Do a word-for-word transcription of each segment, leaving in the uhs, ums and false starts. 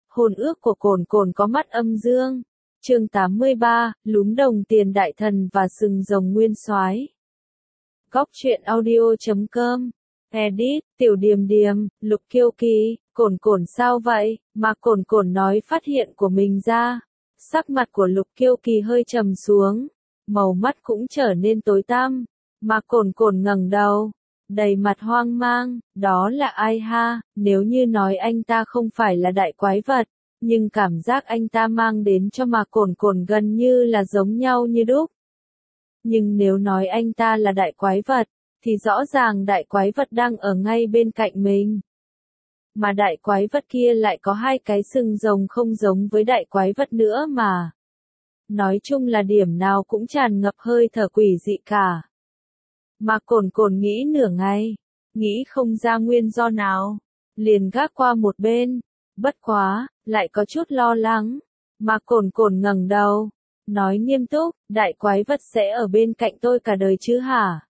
Hôn ước của cồn cồn có mắt âm dương. Chương tám mươi ba, lúm đồng tiền đại thần và sừng rồng nguyên soái. Góc truyện audio chấm com. Edit, Tiểu Điềm Điềm, Lục Kiêu Kỳ, cồn cồn sao vậy, mà cồn cồn nói phát hiện của mình ra. Sắc mặt của Lục Kiêu Kỳ hơi trầm xuống, màu mắt cũng trở nên tối tăm, mà cồn cồn ngẩng đầu, đầy mặt hoang mang, đó là ai ha, nếu như nói anh ta không phải là đại quái vật, nhưng cảm giác anh ta mang đến cho mà cồn cồn gần như là giống nhau như đúc. Nhưng nếu nói anh ta là đại quái vật, thì rõ ràng đại quái vật đang ở ngay bên cạnh mình. Mà đại quái vật kia lại có hai cái sừng rồng không giống với đại quái vật nữa mà. Nói chung là điểm nào cũng tràn ngập hơi thở quỷ dị cả. Mà cồn cồn nghĩ nửa ngày, nghĩ không ra nguyên do nào, liền gác qua một bên. Bất quá, lại có chút lo lắng. Mà cồn cồn ngẩng đầu, nói nghiêm túc, đại quái vật sẽ ở bên cạnh tôi cả đời chứ hả?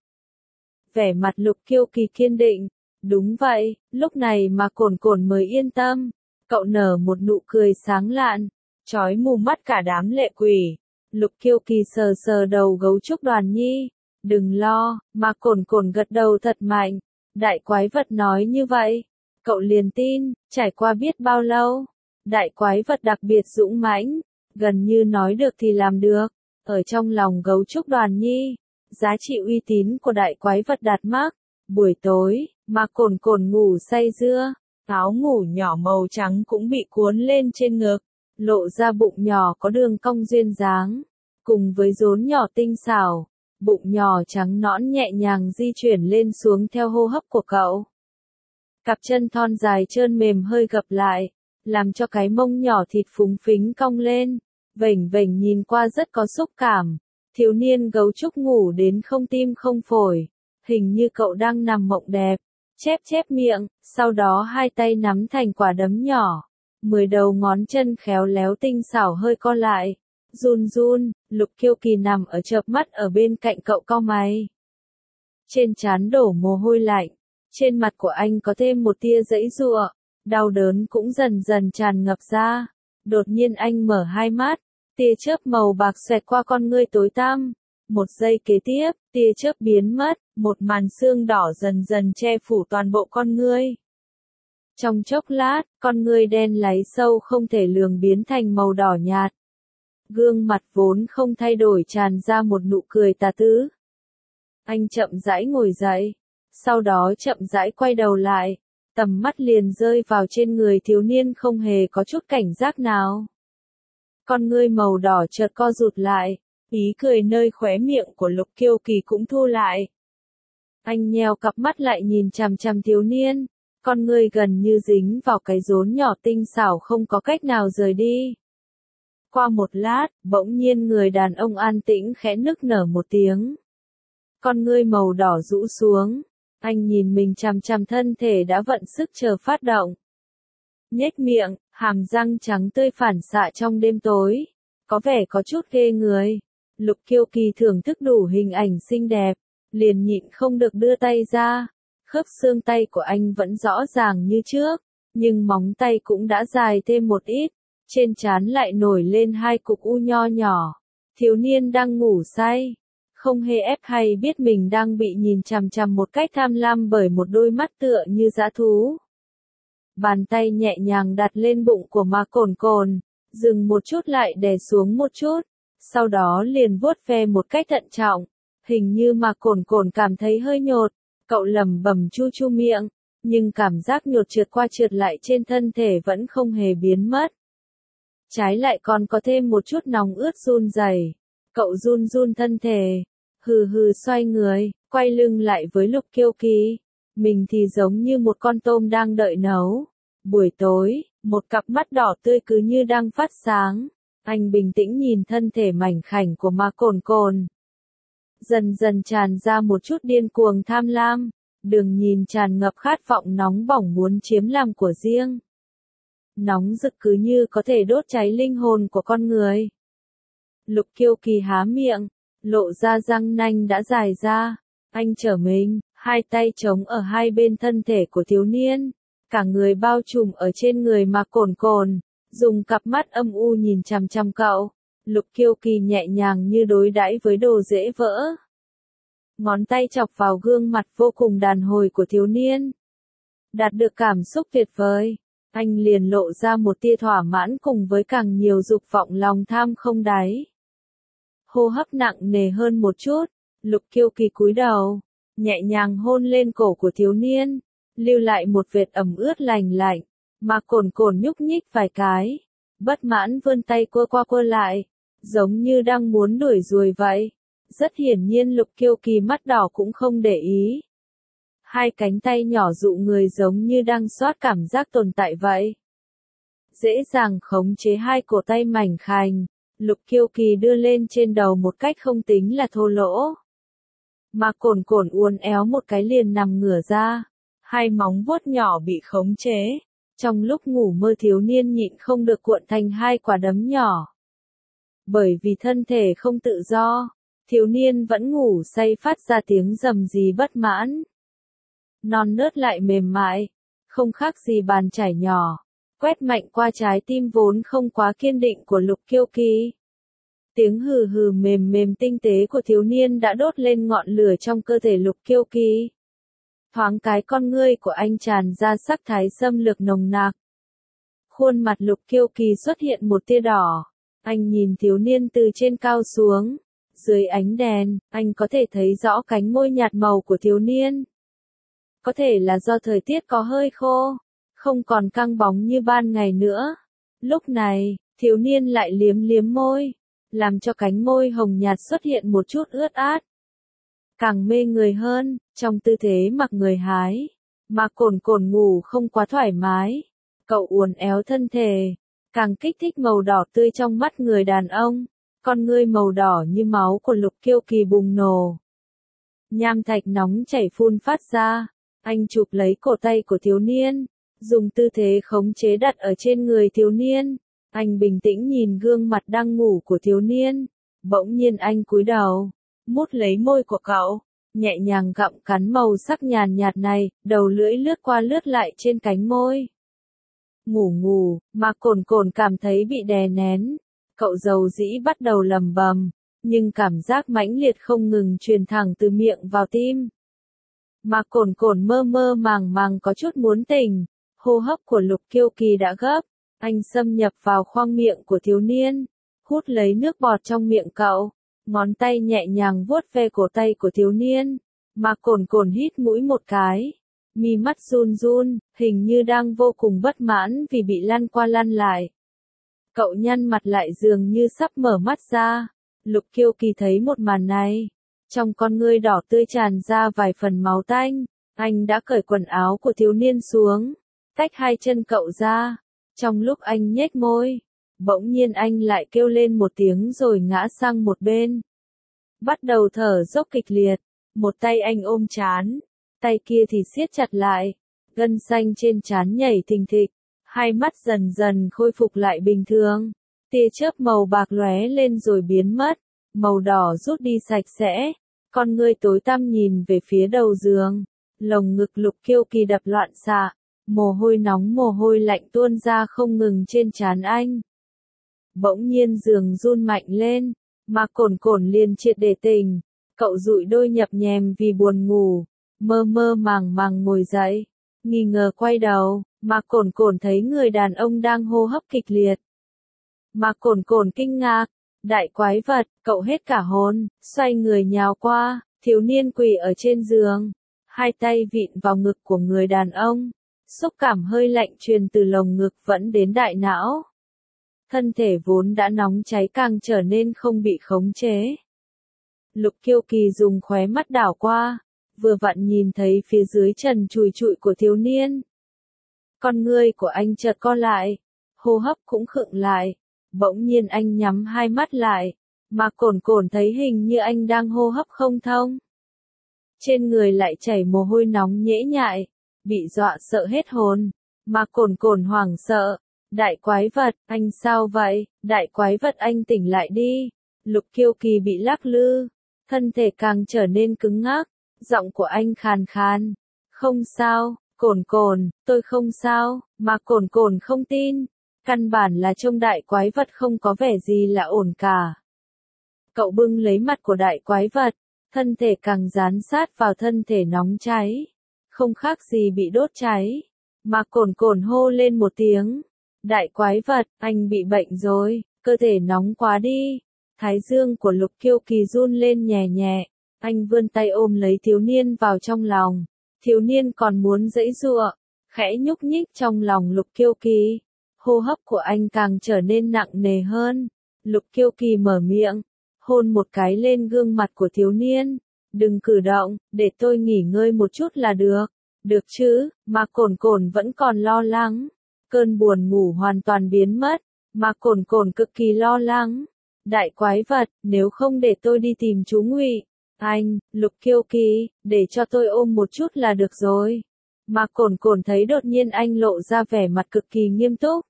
Vẻ mặt Lục Kiêu Kỳ kiên định. Đúng vậy, lúc này mà cồn cồn mới yên tâm. Cậu nở một nụ cười sáng lạn, chói mù mắt cả đám lệ quỷ. Lục Kiêu Kỳ sờ sờ đầu gấu trúc Đoàn Nhi. Đừng lo, mà cồn cồn gật đầu thật mạnh. Đại quái vật nói như vậy. Cậu liền tin, trải qua biết bao lâu. Đại quái vật đặc biệt dũng mãnh, gần như nói được thì làm được. Ở trong lòng gấu trúc Đoàn Nhi, giá trị uy tín của đại quái vật đạt mác. Buổi tối, mà cồn cồn ngủ say dưa, áo ngủ nhỏ màu trắng cũng bị cuốn lên trên ngực, lộ ra bụng nhỏ có đường cong duyên dáng, cùng với rốn nhỏ tinh xảo, bụng nhỏ trắng nõn nhẹ nhàng di chuyển lên xuống theo hô hấp của cậu. Cặp chân thon dài trơn mềm hơi gập lại, làm cho cái mông nhỏ thịt phúng phính cong lên, vểnh vểnh nhìn qua rất có xúc cảm. Thiếu niên gấu trúc ngủ đến không tim không phổi, hình như cậu đang nằm mộng đẹp, chép chép miệng, sau đó hai tay nắm thành quả đấm nhỏ, mười đầu ngón chân khéo léo tinh xảo hơi co lại, run run. Lục Kiêu Kỳ nằm ở chợp mắt ở bên cạnh cậu cau mày. Trên trán đổ mồ hôi lạnh, trên mặt của anh có thêm một tia giãy giụa, đau đớn cũng dần dần tràn ngập ra. Đột nhiên anh mở hai mắt, tia chớp màu bạc xoẹt qua con ngươi tối tăm. Một giây kế tiếp, tia chớp biến mất, một màn sương đỏ dần dần che phủ toàn bộ con ngươi. Trong chốc lát, con ngươi đen láy sâu không thể lường biến thành màu đỏ nhạt. Gương mặt vốn không thay đổi tràn ra một nụ cười tà tứ. Anh chậm rãi ngồi dậy, sau đó chậm rãi quay đầu lại, tầm mắt liền rơi vào trên người thiếu niên không hề có chút cảnh giác nào. Con ngươi màu đỏ chợt co rụt lại, ý cười nơi khóe miệng của Lục Kiêu Kỳ cũng thu lại. Anh nheo cặp mắt lại nhìn chằm chằm thiếu niên, con ngươi gần như dính vào cái rốn nhỏ tinh xảo không có cách nào rời đi. Qua một lát, bỗng nhiên người đàn ông an tĩnh khẽ nức nở một tiếng. Con ngươi màu đỏ rũ xuống, anh nhìn mình chằm chằm thân thể đã vận sức chờ phát động. Nhếch miệng, hàm răng trắng tươi phản xạ trong đêm tối, có vẻ có chút ghê người. Lục Kiêu Kỳ thưởng thức đủ hình ảnh xinh đẹp, liền nhịn không được đưa tay ra. Khớp xương tay của anh vẫn rõ ràng như trước, nhưng móng tay cũng đã dài thêm một ít, trên trán lại nổi lên hai cục u nho nhỏ. Thiếu niên đang ngủ say, không hề ép hay biết mình đang bị nhìn chằm chằm một cách tham lam bởi một đôi mắt tựa như dã thú. Bàn tay nhẹ nhàng đặt lên bụng của mà cồn cồn, dừng một chút lại đè xuống một chút, sau đó liền vuốt ve một cách thận trọng, hình như mà cồn cồn cảm thấy hơi nhột, cậu lẩm bẩm chu chu miệng, nhưng cảm giác nhột trượt qua trượt lại trên thân thể vẫn không hề biến mất. Trái lại còn có thêm một chút nóng ướt run rẩy, cậu run run thân thể, hừ hừ xoay người, quay lưng lại với Lục Kiêu Kỳ. Mình thì giống như một con tôm đang đợi nấu. Buổi tối, một cặp mắt đỏ tươi cứ như đang phát sáng. Anh bình tĩnh nhìn thân thể mảnh khảnh của mà cồn cồn. Dần dần tràn ra một chút điên cuồng tham lam. Đường nhìn tràn ngập khát vọng nóng bỏng muốn chiếm làm của riêng. Nóng rực cứ như có thể đốt cháy linh hồn của con người. Lục Kiêu Kỳ há miệng, lộ ra răng nanh đã dài ra. Anh trở mình, hai tay chống ở hai bên thân thể của thiếu niên, cả người bao trùm ở trên người mà cồn cồn, dùng cặp mắt âm u nhìn chằm chằm cậu. Lục Kiêu Kỳ nhẹ nhàng như đối đãi với đồ dễ vỡ. Ngón tay chọc vào gương mặt vô cùng đàn hồi của thiếu niên. Đạt được cảm xúc tuyệt vời, anh liền lộ ra một tia thỏa mãn cùng với càng nhiều dục vọng lòng tham không đáy. Hô hấp nặng nề hơn một chút, Lục Kiêu Kỳ cúi đầu, nhẹ nhàng hôn lên cổ của thiếu niên, lưu lại một vệt ẩm ướt lành lạnh, mà Cồn Cồn nhúc nhích vài cái, bất mãn vươn tay quơ qua quơ lại, giống như đang muốn đuổi ruồi vậy. Rất hiển nhiên Lục Kiêu Kỳ mắt đỏ cũng không để ý. Hai cánh tay nhỏ dụ người giống như đang soát cảm giác tồn tại vậy. Dễ dàng khống chế hai cổ tay mảnh khảnh, Lục Kiêu Kỳ đưa lên trên đầu một cách không tính là thô lỗ. Mà Cồn Cồn uốn éo một cái liền nằm ngửa ra, hai móng vuốt nhỏ bị khống chế. Trong lúc ngủ mơ thiếu niên nhịn không được cuộn thành hai quả đấm nhỏ. Bởi vì thân thể không tự do, thiếu niên vẫn ngủ say phát ra tiếng rầm rì bất mãn. Non nớt lại mềm mại, không khác gì bàn chải nhỏ, quét mạnh qua trái tim vốn không quá kiên định của Lục Kiêu Kỳ. Tiếng hừ hừ mềm mềm tinh tế của thiếu niên đã đốt lên ngọn lửa trong cơ thể Lục Kiêu Kỳ. Thoáng cái con ngươi của anh tràn ra sắc thái xâm lược nồng nặc. Khuôn mặt Lục Kiêu Kỳ xuất hiện một tia đỏ. Anh nhìn thiếu niên từ trên cao xuống. Dưới ánh đèn, anh có thể thấy rõ cánh môi nhạt màu của thiếu niên. Có thể là do thời tiết có hơi khô, không còn căng bóng như ban ngày nữa. Lúc này, thiếu niên lại liếm liếm môi, làm cho cánh môi hồng nhạt xuất hiện một chút ướt át. Càng mê người hơn, trong tư thế mặc người hái, mà Cồn Cồn ngủ không quá thoải mái. Cậu uốn éo thân thể, càng kích thích màu đỏ tươi trong mắt người đàn ông. Con ngươi màu đỏ như máu của Lục Kiêu Kỳ bùng nổ. Nham thạch nóng chảy phun phát ra, anh chụp lấy cổ tay của thiếu niên, dùng tư thế khống chế đặt ở trên người thiếu niên. Anh bình tĩnh nhìn gương mặt đang ngủ của thiếu niên, bỗng nhiên anh cúi đầu, mút lấy môi của cậu, nhẹ nhàng gặm cắn màu sắc nhàn nhạt này, đầu lưỡi lướt qua lướt lại trên cánh môi. Ngủ ngủ, mà Cồn Cồn cảm thấy bị đè nén. Cậu dầu dĩ bắt đầu lầm bầm, nhưng cảm giác mãnh liệt không ngừng truyền thẳng từ miệng vào tim. Mà Cồn Cồn mơ mơ màng màng có chút muốn tỉnh, hô hấp của Lục Kiêu Kỳ đã gấp, anh xâm nhập vào khoang miệng của thiếu niên, hút lấy nước bọt trong miệng cậu, ngón tay nhẹ nhàng vuốt ve cổ tay của thiếu niên, mà Cồn Cồn hít mũi một cái, mi mắt run run, hình như đang vô cùng bất mãn vì bị lăn qua lăn lại. Cậu nhăn mặt lại dường như sắp mở mắt ra. Lục Kiêu Kỳ thấy một màn này, trong con ngươi đỏ tươi tràn ra vài phần máu tanh. Anh đã cởi quần áo của thiếu niên xuống, tách hai chân cậu ra. Trong lúc anh nhếch môi, bỗng nhiên anh lại kêu lên một tiếng rồi ngã sang một bên. Bắt đầu thở dốc kịch liệt, một tay anh ôm trán, tay kia thì siết chặt lại, gân xanh trên trán nhảy thình thịch. Hai mắt dần dần khôi phục lại bình thường, tia chớp màu bạc lóe lên rồi biến mất, màu đỏ rút đi sạch sẽ, con ngươi tối tăm nhìn về phía đầu giường, lồng ngực Lục Kiêu Kỳ đập loạn xạ, mồ hôi nóng mồ hôi lạnh tuôn ra không ngừng trên trán anh. Bỗng nhiên giường run mạnh lên, mà Cồn Cồn liền triệt để tỉnh, cậu dụi đôi nhập nhèm vì buồn ngủ, mơ mơ màng màng ngồi dậy, nghi ngờ quay đầu. Mà Cồn Cồn thấy người đàn ông đang hô hấp kịch liệt. Mà Cồn Cồn kinh ngạc, đại quái vật, cậu hết cả hồn, xoay người nhào qua, thiếu niên quỳ ở trên giường, hai tay vịn vào ngực của người đàn ông, xúc cảm hơi lạnh truyền từ lồng ngực vẫn đến đại não. Thân thể vốn đã nóng cháy càng trở nên không bị khống chế. Lục Kiêu Kỳ dùng khóe mắt đảo qua, vừa vặn nhìn thấy phía dưới trần trụi trụi của thiếu niên. Con ngươi của anh chợt co lại, hô hấp cũng khựng lại, bỗng nhiên anh nhắm hai mắt lại, mà Cồn Cồn thấy hình như anh đang hô hấp không thông. Trên người lại chảy mồ hôi nóng nhễ nhại, bị dọa sợ hết hồn, mà Cồn Cồn hoảng sợ, đại quái vật, anh sao vậy, đại quái vật anh tỉnh lại đi. Lục Kiêu Kỳ bị lắc lư, thân thể càng trở nên cứng ngắc, giọng của anh khàn khàn, không sao. Cồn Cồn, tôi không sao, mà Cồn Cồn không tin, Căn bản là trông đại quái vật không có vẻ gì là ổn cả. Cậu bưng lấy mặt của đại quái vật, thân thể càng dán sát vào thân thể nóng cháy. Không khác gì bị đốt cháy. Mạc Cồn Cồn hô lên một tiếng. Đại quái vật, anh bị bệnh rồi, cơ thể nóng quá đi. Thái dương của Lục Kiêu Kỳ run lên nhẹ nhẹ. Anh vươn tay ôm lấy thiếu niên vào trong lòng. Thiếu niên còn muốn giãy giụa, khẽ nhúc nhích trong lòng Lục Kiêu Kỳ. Hô hấp của anh càng trở nên nặng nề hơn. Lục Kiêu Kỳ mở miệng, hôn một cái lên gương mặt của thiếu niên. Đừng cử động, để tôi nghỉ ngơi một chút là được. Được chứ, mà Cồn Cồn vẫn còn lo lắng. Cơn buồn ngủ hoàn toàn biến mất, mà Cồn Cồn cực kỳ lo lắng. Đại quái vật, nếu không để tôi đi tìm chú Ngụy. Anh, Lục Kiêu Kỳ, để cho tôi ôm một chút là được rồi. Mà Cồn Cồn thấy đột nhiên anh lộ ra vẻ mặt cực kỳ nghiêm túc.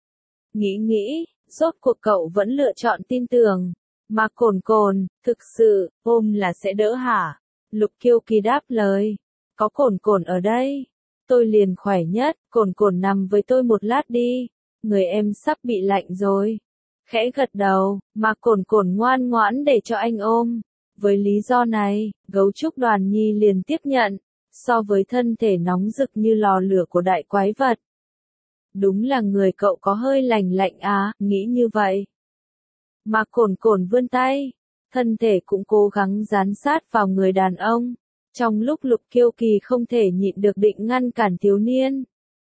Nghĩ nghĩ, rốt cuộc cậu vẫn lựa chọn tin tưởng. Mà Cồn Cồn, thực sự, ôm là sẽ đỡ hả? Lục Kiêu Kỳ đáp lời. Có Cồn Cồn ở đây, tôi liền khỏe nhất. Cồn Cồn nằm với tôi một lát đi, người em sắp bị lạnh rồi. Khẽ gật đầu, mà Cồn Cồn ngoan ngoãn để cho anh ôm. Với lý do này, gấu trúc Đoàn Nhi liền tiếp nhận. So với thân thể nóng rực như lò lửa của đại quái vật, đúng là người cậu có hơi lành lạnh á, nghĩ như vậy. Mà Cồn Cồn vươn tay, thân thể cũng cố gắng dán sát vào người đàn ông. Trong lúc Lục Kiêu Kỳ không thể nhịn được định ngăn cản thiếu niên,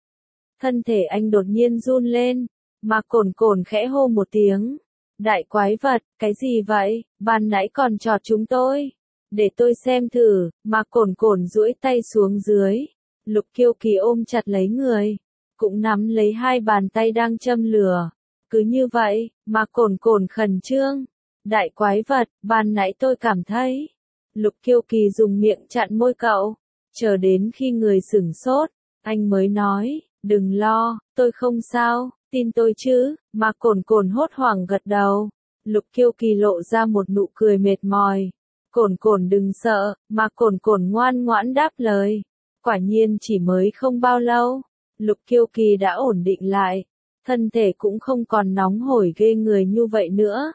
thân thể anh đột nhiên run lên, mà Cồn Cồn khẽ hô một tiếng. Đại quái vật, cái gì vậy, ban nãy còn chọt chúng tôi. Để tôi xem thử, mà Cồn Cồn duỗi tay xuống dưới. Lục Kiêu Kỳ ôm chặt lấy người, cũng nắm lấy hai bàn tay đang châm lửa. Cứ như vậy, mà Cồn Cồn khẩn trương. Đại quái vật, ban nãy tôi cảm thấy. Lục Kiêu Kỳ dùng miệng chặn môi cậu, chờ đến khi người sửng sốt, anh mới nói, đừng lo, tôi không sao, tin tôi chứ. Mà Cồn Cồn hốt hoảng gật đầu. Lục Kiêu Kỳ lộ ra một nụ cười mệt mỏi. Cồn Cồn đừng sợ, mà Cồn Cồn ngoan ngoãn đáp lời. Quả nhiên chỉ mới không bao lâu, Lục Kiêu Kỳ đã ổn định lại, thân thể cũng không còn nóng hổi ghê người như vậy nữa.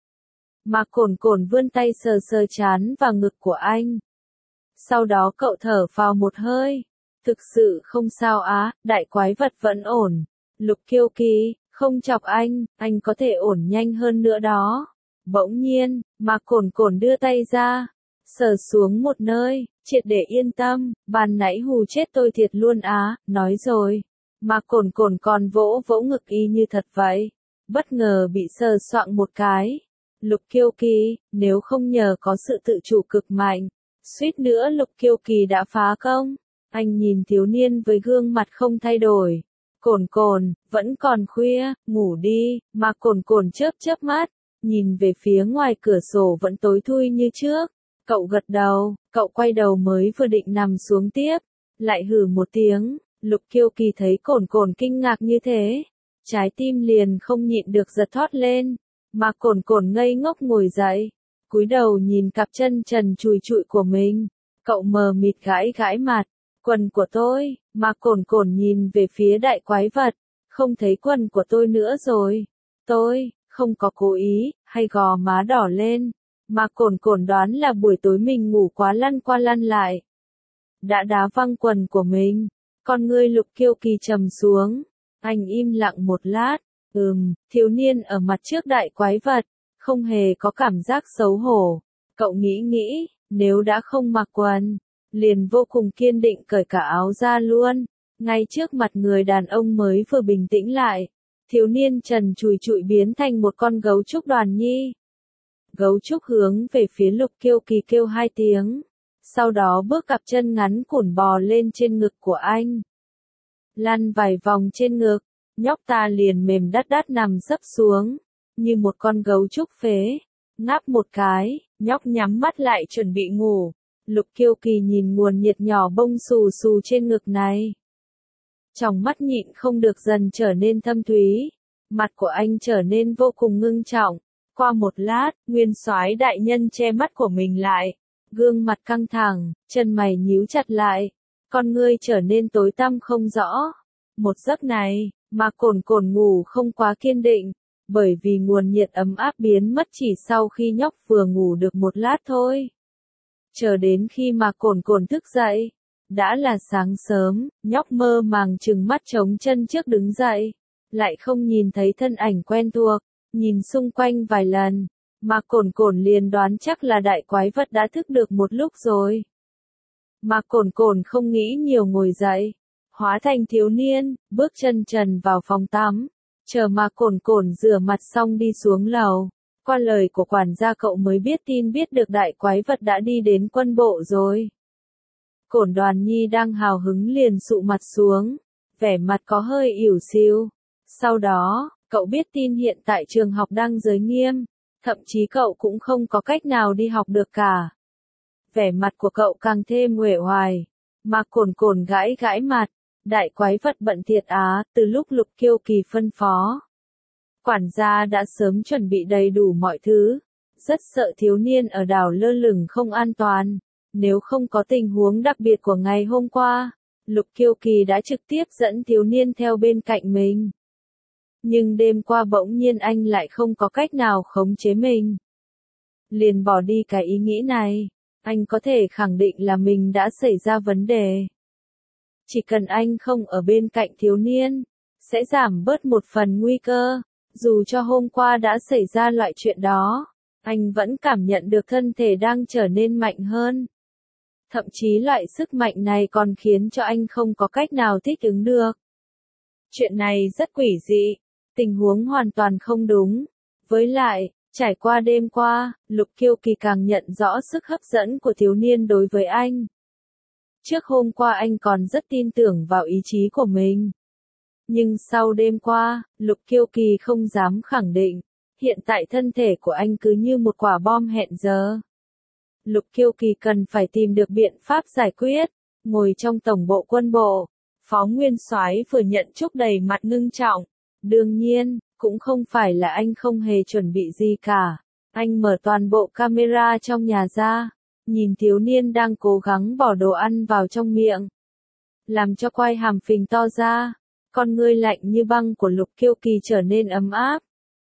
Mà Cồn Cồn vươn tay sờ sờ trán và ngực của anh. Sau đó cậu thở vào một hơi. Thực sự không sao á, đại quái vật vẫn ổn. Lục Kiêu Kỳ, không chọc anh, anh có thể ổn nhanh hơn nữa đó. Bỗng nhiên, mà Cồn Cồn đưa tay ra, sờ xuống một nơi, triệt để yên tâm, ban nãy hù chết tôi thiệt luôn á, nói rồi. Mà Cồn Cồn còn vỗ vỗ ngực y như thật vậy. Bất ngờ bị sờ soạng một cái. Lục Kiêu Kỳ, nếu không nhờ có sự tự chủ cực mạnh, suýt nữa Lục Kiêu Kỳ đã phá công. Anh nhìn thiếu niên với gương mặt không thay đổi. Cồn Cồn, vẫn còn khuya, ngủ đi. Mà Cồn Cồn chớp chớp mắt, nhìn về phía ngoài cửa sổ vẫn tối thui như trước. Cậu gật đầu, cậu quay đầu mới vừa định nằm xuống tiếp, lại hừ một tiếng. Lục Kiêu Kỳ thấy Cồn Cồn kinh ngạc như thế, trái tim liền không nhịn được giật thót lên. Mà Cồn Cồn ngây ngốc ngồi dậy, cúi đầu nhìn cặp chân trần chùi chụi của mình. Cậu mờ mịt gãi gãi mặt. Quần của tôi. Mà Cồn Cồn nhìn về phía đại quái vật, không thấy quần của tôi nữa rồi. Tôi không có cố ý, hay gò má đỏ lên. Mà Cồn Cồn đoán là buổi tối mình ngủ quá lăn qua lăn lại, đã đá văng quần của mình. Con ngươi Lục Kiêu Kỳ trầm xuống. Anh im lặng một lát. Ừm, thiếu niên ở mặt trước đại quái vật, không hề có cảm giác xấu hổ. Cậu nghĩ nghĩ, nếu đã không mặc quần, liền vô cùng kiên định cởi cả áo ra luôn. Ngay trước mặt người đàn ông mới vừa bình tĩnh lại, thiếu niên trần trùi trụi biến thành một con gấu trúc Đoàn Nhi. Gấu trúc hướng về phía Lục Kiêu Kỳ kêu hai tiếng, sau đó bước cặp chân ngắn cùn bò lên trên ngực của anh. Lăn vài vòng trên ngực, nhóc ta liền mềm đắt đắt nằm sấp xuống, như một con gấu trúc phế. Ngáp một cái, nhóc nhắm mắt lại chuẩn bị ngủ. Lục Kiêu Kỳ nhìn nguồn nhiệt nhỏ bông xù xù trên ngực này, trong mắt nhịn không được dần trở nên thâm thúy. Mặt của anh trở nên vô cùng ngưng trọng. Qua một lát, Nguyên Soái đại nhân che mắt của mình lại, gương mặt căng thẳng, chân mày nhíu chặt lại, con ngươi trở nên tối tăm không rõ. Một giấc này, Mà cồn cồn ngủ không quá kiên định, bởi vì nguồn nhiệt ấm áp biến mất chỉ sau khi nhóc vừa ngủ được một lát thôi. Chờ đến khi mà cồn cồn thức dậy, đã là sáng sớm, nhóc mơ màng trừng mắt trống chân trước đứng dậy, lại không nhìn thấy thân ảnh quen thuộc, nhìn xung quanh vài lần, mà cồn cồn liền đoán chắc là đại quái vật đã thức được một lúc rồi. Mà cồn cồn không nghĩ nhiều ngồi dậy, hóa thành thiếu niên, bước chân trần vào phòng tắm, chờ mà cồn cồn rửa mặt xong đi xuống lầu. Qua lời của quản gia cậu mới biết tin biết được đại quái vật đã đi đến quân bộ rồi. Cổn Đoàn Nhi đang hào hứng liền sụ mặt xuống, vẻ mặt có hơi ỉu xìu. Sau đó, cậu biết tin hiện tại trường học đang giới nghiêm, thậm chí cậu cũng không có cách nào đi học được cả. Vẻ mặt của cậu càng thêm uể oải, mà cồn cồn gãi gãi mặt, đại quái vật bận thiệt á, từ lúc Lục Kiêu Kỳ phân phó. Quản gia đã sớm chuẩn bị đầy đủ mọi thứ, rất sợ thiếu niên ở đảo lơ lửng không an toàn. Nếu không có tình huống đặc biệt của ngày hôm qua, Lục Kiêu Kỳ đã trực tiếp dẫn thiếu niên theo bên cạnh mình. Nhưng đêm qua bỗng nhiên anh lại không có cách nào khống chế mình. Liền bỏ đi cái ý nghĩ này, anh có thể khẳng định là mình đã xảy ra vấn đề. Chỉ cần anh không ở bên cạnh thiếu niên, sẽ giảm bớt một phần nguy cơ. Dù cho hôm qua đã xảy ra loại chuyện đó, anh vẫn cảm nhận được thân thể đang trở nên mạnh hơn. Thậm chí loại sức mạnh này còn khiến cho anh không có cách nào thích ứng được. Chuyện này rất quỷ dị, tình huống hoàn toàn không đúng. Với lại, trải qua đêm qua, Lục Kiêu Kỳ càng nhận rõ sức hấp dẫn của thiếu niên đối với anh. Trước hôm qua anh còn rất tin tưởng vào ý chí của mình. Nhưng sau đêm qua, Lục Kiêu Kỳ không dám khẳng định, hiện tại thân thể của anh cứ như một quả bom hẹn giờ. Lục Kiêu Kỳ cần phải tìm được biện pháp giải quyết. Ngồi trong tổng bộ quân bộ, Phó Nguyên Soái vừa nhận chúc đầy mặt ngưng trọng. Đương nhiên, cũng không phải là anh không hề chuẩn bị gì cả. Anh mở toàn bộ camera trong nhà ra, nhìn thiếu niên đang cố gắng bỏ đồ ăn vào trong miệng, làm cho quai hàm phình to ra. Con ngươi lạnh như băng của Lục Kiêu Kỳ trở nên ấm áp.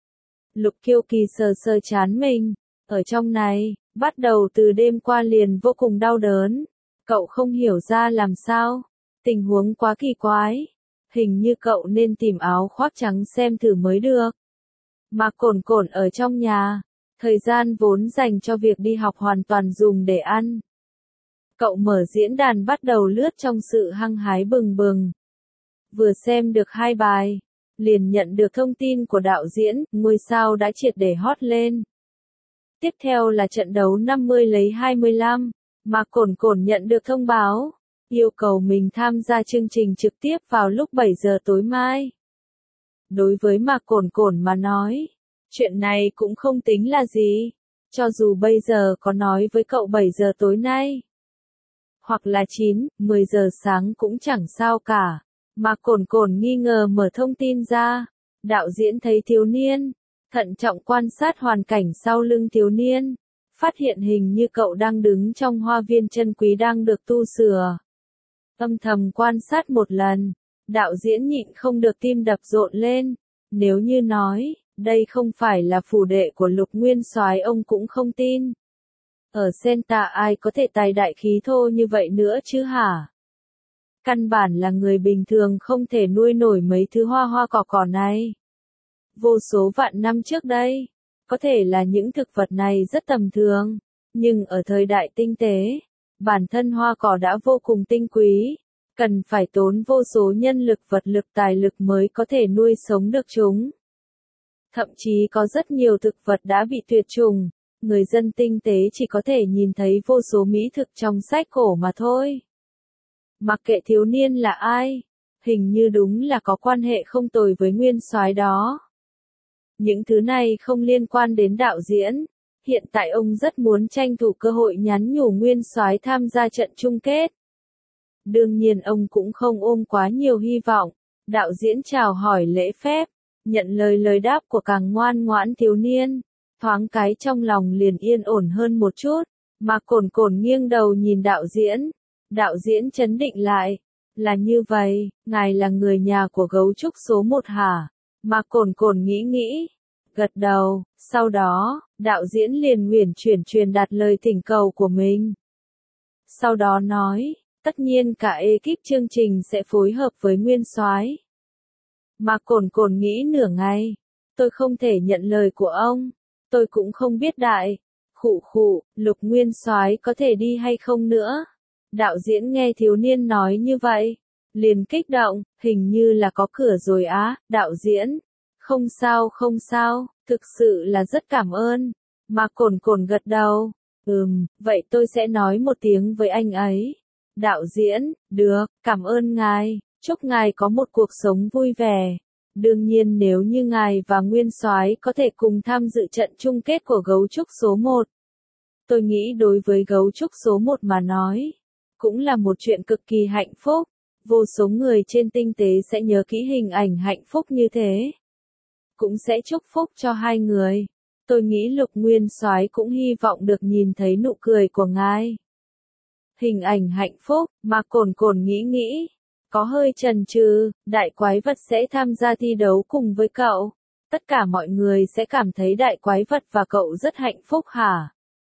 Lục Kiêu Kỳ sờ sờ trán mình, ở trong này, bắt đầu từ đêm qua liền vô cùng đau đớn. Cậu không hiểu ra làm sao, tình huống quá kỳ quái. Hình như cậu nên tìm áo khoác trắng xem thử mới được. Mà cồn cồn ở trong nhà, thời gian vốn dành cho việc đi học hoàn toàn dùng để ăn. Cậu mở diễn đàn bắt đầu lướt trong sự hăng hái bừng bừng. Vừa xem được hai bài, liền nhận được thông tin của đạo diễn, ngôi sao đã triệt để hot lên. Tiếp theo là trận đấu năm mươi lấy hai mươi lăm, mà cồn cồn nhận được thông báo, yêu cầu mình tham gia chương trình trực tiếp vào lúc bảy giờ tối mai. Đối với Mạc Cồn Cồn mà nói, chuyện này cũng không tính là gì, cho dù bây giờ có nói với cậu bảy giờ tối nay, hoặc là chín, mười giờ sáng cũng chẳng sao cả. Mạc Cồn Cồn nghi ngờ mở thông tin ra, đạo diễn thấy thiếu niên, thận trọng quan sát hoàn cảnh sau lưng thiếu niên, phát hiện hình như cậu đang đứng trong hoa viên chân quý đang được tu sửa. Âm thầm quan sát một lần, đạo diễn nhịn không được tim đập rộn lên, nếu như nói, đây không phải là phủ đệ của Lục Nguyên Soái ông cũng không tin. Ở Senta ai có thể tài đại khí thô như vậy nữa chứ hả? Căn bản là người bình thường không thể nuôi nổi mấy thứ hoa hoa cỏ cỏ này. Vô số vạn năm trước đây, có thể là những thực vật này rất tầm thường, nhưng ở thời đại tinh tế, bản thân hoa cỏ đã vô cùng tinh quý, cần phải tốn vô số nhân lực vật lực tài lực mới có thể nuôi sống được chúng. Thậm chí có rất nhiều thực vật đã bị tuyệt chủng, người dân tinh tế chỉ có thể nhìn thấy vô số mỹ thực trong sách cổ mà thôi. Mặc kệ thiếu niên là ai, hình như đúng là có quan hệ không tồi với Nguyên Soái đó. Những thứ này không liên quan đến đạo diễn, hiện tại ông rất muốn tranh thủ cơ hội nhắn nhủ Nguyên Soái tham gia trận chung kết. Đương nhiên ông cũng không ôm quá nhiều hy vọng, đạo diễn chào hỏi lễ phép, nhận lời lời đáp của càng ngoan ngoãn thiếu niên, thoáng cái trong lòng liền yên ổn hơn một chút, mà Cồn Cồn nghiêng đầu nhìn đạo diễn, đạo diễn trấn định lại, Là như vậy, ngài là người nhà của gấu trúc số một hả? Mạc Cồn Cồn nghĩ nghĩ, gật đầu, sau đó, đạo diễn liền uyển chuyển truyền đạt lời thỉnh cầu của mình. Sau đó nói, tất nhiên cả ekip chương trình sẽ phối hợp với Nguyên Soái. Mạc Cồn Cồn nghĩ nửa ngày, tôi không thể nhận lời của ông, tôi cũng không biết đại, khụ khụ, Lục Nguyên Soái có thể đi hay không nữa. Đạo diễn nghe thiếu niên nói như vậy, liền kích động, hình như là có cửa rồi á, đạo diễn. Không sao không sao, thực sự là rất cảm ơn. Mạc Cồn Cồn gật đầu, ừm, vậy tôi sẽ nói một tiếng với anh ấy. Đạo diễn, được, cảm ơn ngài, chúc ngài có một cuộc sống vui vẻ. Đương nhiên nếu như ngài và Nguyên Soái có thể cùng tham dự trận chung kết của gấu trúc số một. Tôi nghĩ đối với gấu trúc số một mà nói, cũng là một chuyện cực kỳ hạnh phúc. Vô số người trên tinh tế sẽ nhớ kỹ hình ảnh hạnh phúc như thế. Cũng sẽ chúc phúc cho hai người. Tôi nghĩ Lục Nguyên Soái cũng hy vọng được nhìn thấy nụ cười của ngài. Hình ảnh hạnh phúc, mà Cồn Cồn nghĩ nghĩ. Có hơi chần chừ, đại quái vật sẽ tham gia thi đấu cùng với cậu. Tất cả mọi người sẽ cảm thấy đại quái vật và cậu rất hạnh phúc hả?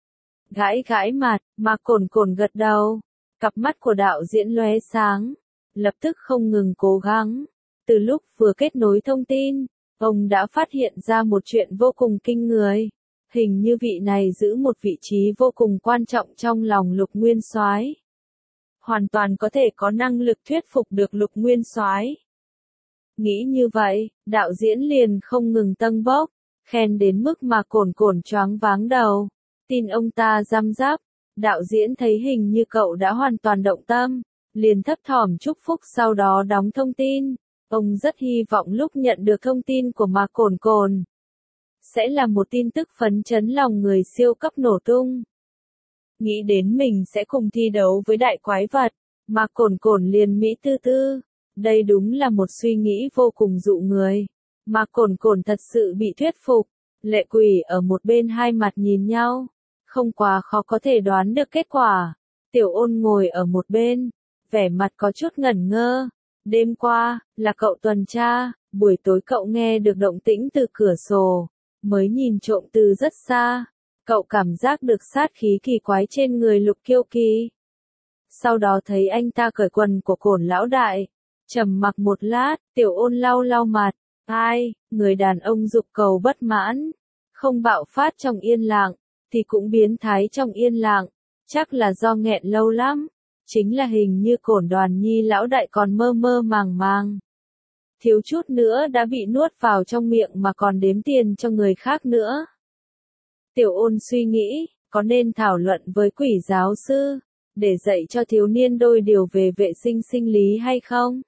Gãi gãi mặt, mà Cồn Cồn gật đầu. Cặp mắt của đạo diễn lóe sáng. Lập tức không ngừng cố gắng. Từ lúc vừa kết nối thông tin, ông đã phát hiện ra một chuyện vô cùng kinh người. Hình như vị này giữ một vị trí vô cùng quan trọng trong lòng Lục Nguyên Soái. Hoàn toàn có thể có năng lực thuyết phục được Lục Nguyên Soái. Nghĩ như vậy, đạo diễn liền không ngừng tâng bốc, khen đến mức mà Cồn Cồn choáng váng đầu. Tin ông ta răm rắp, đạo diễn thấy hình như cậu đã hoàn toàn động tâm, liền thấp thỏm chúc phúc sau đó đóng thông tin. Ông rất hy vọng lúc nhận được thông tin của Mạc Cồn Cồn sẽ là một tin tức phấn chấn lòng người siêu cấp nổ tung. Nghĩ đến mình sẽ cùng thi đấu với đại quái vật, Mạc Cồn Cồn liền mỹ tư tư. Đây đúng là một suy nghĩ vô cùng dụ người. Mạc Cồn Cồn thật sự bị thuyết phục. Lệ Quỷ ở một bên hai mặt nhìn nhau, không quá khó có thể đoán được kết quả. Tiểu Ôn ngồi ở một bên, vẻ mặt có chút ngẩn ngơ. Đêm qua, là cậu tuần tra, buổi tối cậu nghe được động tĩnh từ cửa sổ, mới nhìn trộm từ rất xa. Cậu cảm giác được sát khí kỳ quái trên người Lục Kiêu Kỳ. Sau đó thấy anh ta cởi quần của Cổn lão đại. Trầm mặc một lát, Tiểu Ôn lau lau mặt. Ai, người đàn ông dục cầu bất mãn. Không bạo phát trong yên lặng, thì cũng biến thái trong yên lặng. Chắc là do nghẹn lâu lắm. Chính là hình như Cổn Đoàn Nhi lão đại còn mơ mơ màng màng. Thiếu chút nữa đã bị nuốt vào trong miệng mà còn đếm tiền cho người khác nữa. Tiểu Ôn suy nghĩ, có nên thảo luận với Quỷ giáo sư, để dạy cho thiếu niên đôi điều về vệ sinh sinh lý hay không?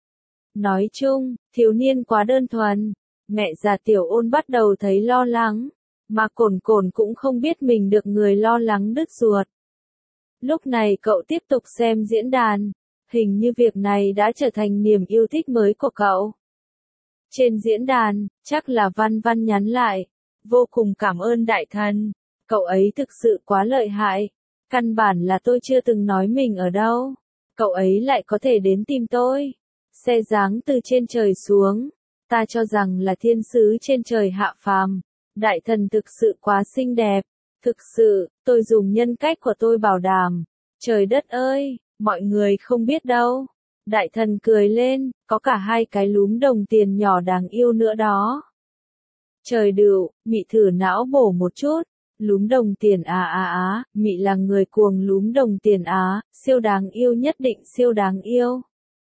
Nói chung, thiếu niên quá đơn thuần. Mẹ già Tiểu Ôn bắt đầu thấy lo lắng, mà Cồn Cồn cũng không biết mình được người lo lắng đứt ruột. Lúc này cậu tiếp tục xem diễn đàn, hình như việc này đã trở thành niềm yêu thích mới của cậu. Trên diễn đàn, chắc là Văn Văn nhắn lại, vô cùng cảm ơn đại thần, cậu ấy thực sự quá lợi hại, căn bản là tôi chưa từng nói mình ở đâu, cậu ấy lại có thể đến tìm tôi. Xe giáng từ trên trời xuống, ta cho rằng là thiên sứ trên trời hạ phàm, đại thần thực sự quá xinh đẹp. Thực sự, tôi dùng nhân cách của tôi bảo đảm. Trời đất ơi, mọi người không biết đâu. Đại thần cười lên, có cả hai cái lúm đồng tiền nhỏ đáng yêu nữa đó. Trời đựu, mị thử não bổ một chút. Lúm đồng tiền à à á, mị là người cuồng lúm đồng tiền á, siêu đáng yêu nhất định siêu đáng yêu.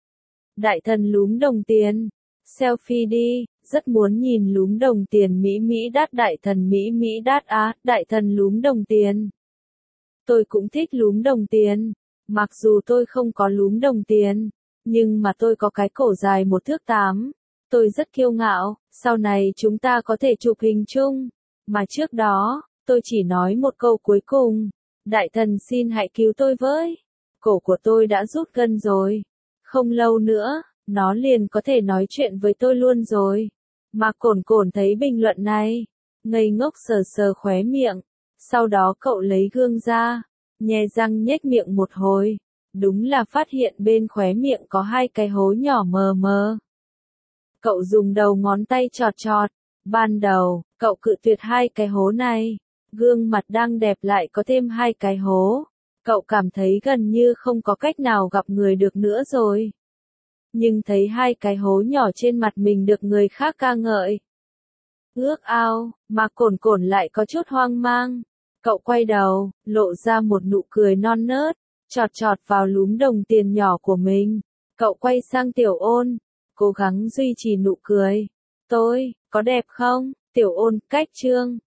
Đại thần lúm đồng tiền, selfie đi. Rất muốn nhìn lúm đồng tiền Mỹ Mỹ đát đại thần Mỹ Mỹ đát á, đại thần lúm đồng tiền. Tôi cũng thích lúm đồng tiền, mặc dù tôi không có lúm đồng tiền, nhưng mà tôi có cái cổ dài một thước tám. Tôi rất kiêu ngạo, sau này chúng ta có thể chụp hình chung. Mà trước đó, tôi chỉ nói một câu cuối cùng. Đại thần xin hãy cứu tôi với. Cổ của tôi đã rút gân rồi. Không lâu nữa, nó liền có thể nói chuyện với tôi luôn rồi. Mà Cồn Cồn thấy bình luận này, ngây ngốc sờ sờ khóe miệng, sau đó cậu lấy gương ra, nhe răng nhếch miệng một hồi, đúng là phát hiện bên khóe miệng có hai cái hố nhỏ mờ mờ. Cậu dùng đầu ngón tay chọt chọt. Ban đầu, cậu cự tuyệt hai cái hố này. Gương mặt đang đẹp lại có thêm hai cái hố. Cậu cảm thấy gần như không có cách nào gặp người được nữa rồi. Nhưng thấy hai cái hố nhỏ trên mặt mình được người khác ca ngợi. Ước ao, mà Cổn Cổn lại có chút hoang mang. Cậu quay đầu, lộ ra một nụ cười non nớt, chọt chọt vào lúm đồng tiền nhỏ của mình. Cậu quay sang Tiểu Ôn, cố gắng duy trì nụ cười. Tôi, có đẹp không? Tiểu Ôn cách chương.